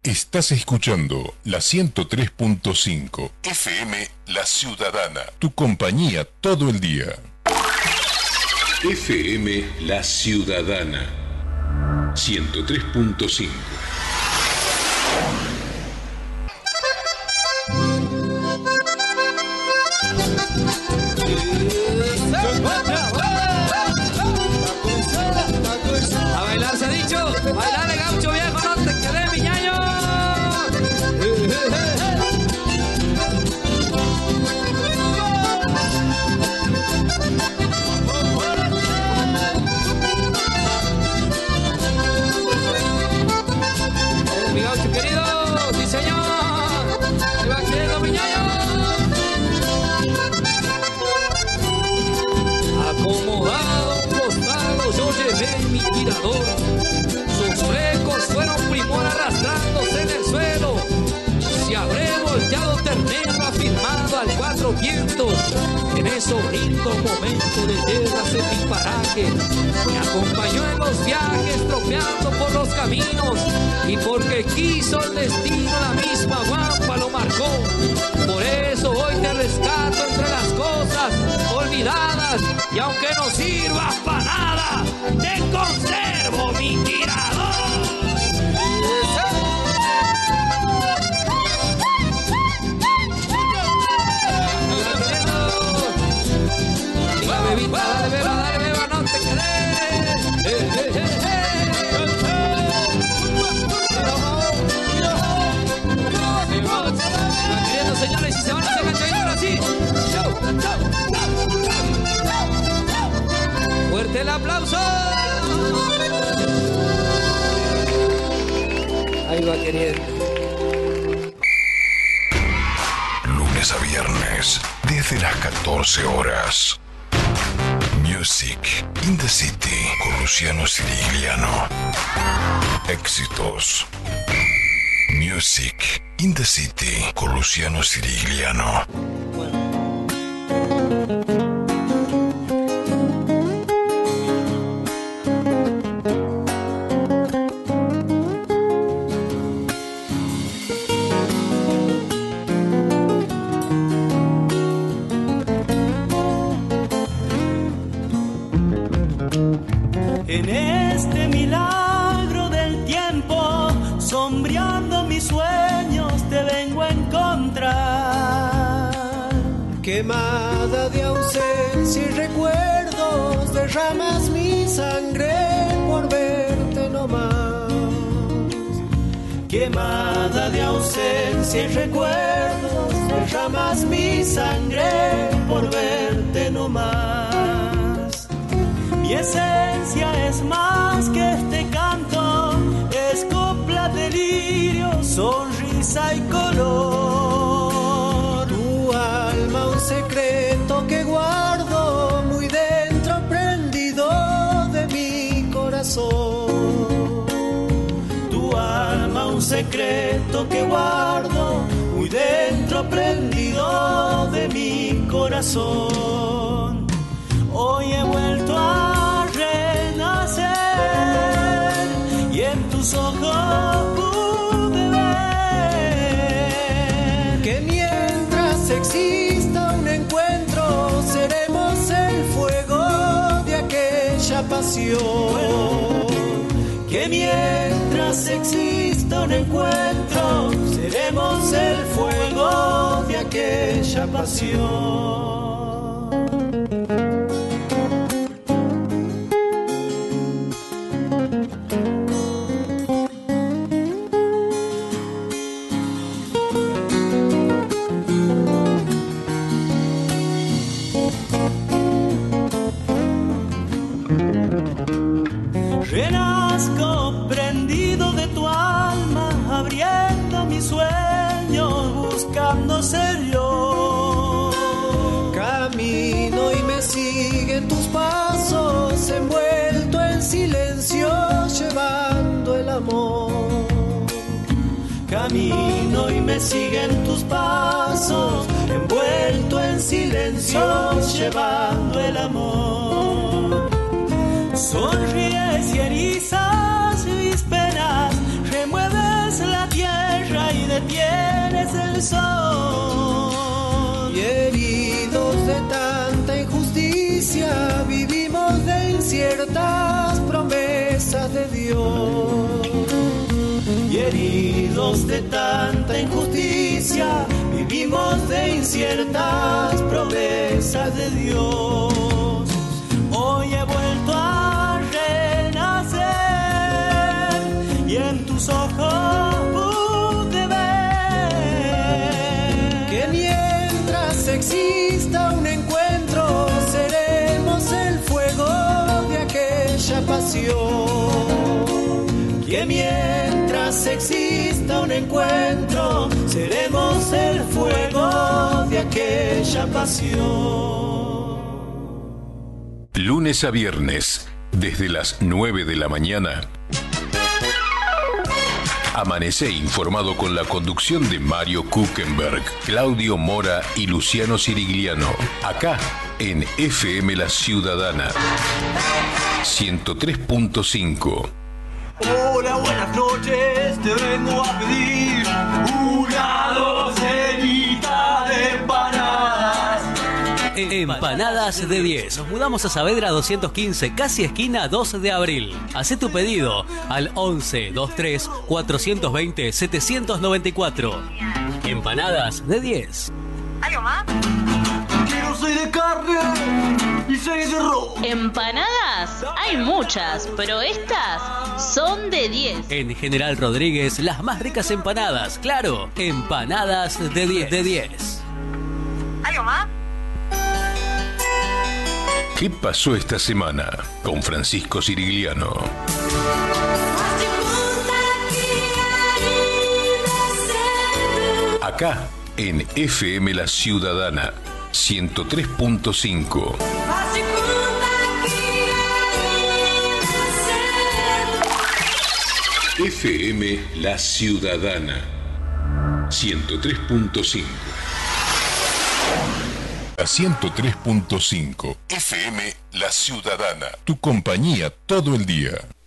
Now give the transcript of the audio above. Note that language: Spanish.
Estás escuchando la 103.5 FM La Ciudadana, tu compañía todo el día. FM La Ciudadana 103.5. A bailar se ha dicho, bailar gaucho viejo, no te quedes mi ñaño. Mi gaucho querido, sí señor, ahí va queriendo mi ñaño. Acomodado a un costado yo llevé mi tirador. Sus flecos fueron primor arrastrándose en el suelo. Se habré volteado ternero afirmado al cuatro vientos. En ese horrible momento de tierras en mi paraje, me acompañó en los viajes tropeando por los caminos. Y porque quiso el destino, la misma guampa lo marcó. Por eso hoy te rescato entre las cosas olvidadas. Y aunque no sirvas para nada, te conservo mi tirador. Dale, bebita, dale, beba, no te quedes. Queriendo señores, si se van a hacer canchaditos así. Chau, chau, chau, chau. Fuerte el aplauso. Ahí va queriendo. Lunes a viernes, desde las 14 horas. Music in the City con Luciano Sirigliano. Éxitos. Music in the City con Luciano Sirigliano. En este milagro del tiempo, sombreando mis sueños, te vengo a encontrar. Quemada de ausencia y recuerdos, derramas mi sangre por verte nomás. Quemada de ausencia y recuerdos, derramas mi sangre por verte nomás. Mi esencia es más que este canto, es copla, delirio, sonrisa y color. Tu alma, un secreto que guardo muy dentro, prendido de mi corazón. Tu alma, un secreto que guardo muy dentro, prendido de mi corazón. Hoy he vuelto a renacer y en tus ojos pude ver que mientras exista un encuentro, seremos el fuego de aquella pasión. Que mientras exista un encuentro, seremos el fuego de aquella pasión. Renazco prendido de tu alma, abriendo mis sueños, buscando ser yo. Camino y me siguen tus pasos, envuelto en silencio, llevando el amor. Camino y me siguen tus pasos, envuelto en silencio, llevando el amor. Sonríes y erizas mis penas, remueves la tierra detienes el sol. Y heridos de tanta injusticia, vivimos de inciertas promesas de Dios. Y heridos de tanta injusticia, vivimos de inciertas promesas de Dios. Hoy he vuelto a renacer y en tus ojos pude ver que mientras exista un encuentro, seremos el fuego de aquella pasión. Que mientras exista un encuentro, seremos el fuego de aquella pasión. Lunes a viernes, desde las 9 de la mañana. Amanece informado con la conducción de Mario Kuchenberg, Claudio Mora y Luciano Sirigliano. Acá, en FM La Ciudadana. 103.5. Hola, buenas noches, te vengo a pedir una docenita de empanadas. Empanadas de 10. Nos mudamos a Saavedra 215, casi esquina 2 de abril. Hacé tu pedido al 11 23 420 794. Empanadas de 10. ¿Algo más? Quiero 6 de carne y 6 de rojo. ¿Empanadas? Hay muchas, pero estas son de 10. En General Rodríguez, las más ricas empanadas. Claro, empanadas de 10. De 10. ¿Algo más? ¿Qué pasó esta semana? Con Francisco Sirigliano. Acá, en FM La Ciudadana, 103.5. FM La Ciudadana, 103.5. A 103.5 FM La Ciudadana, tu compañía todo el día.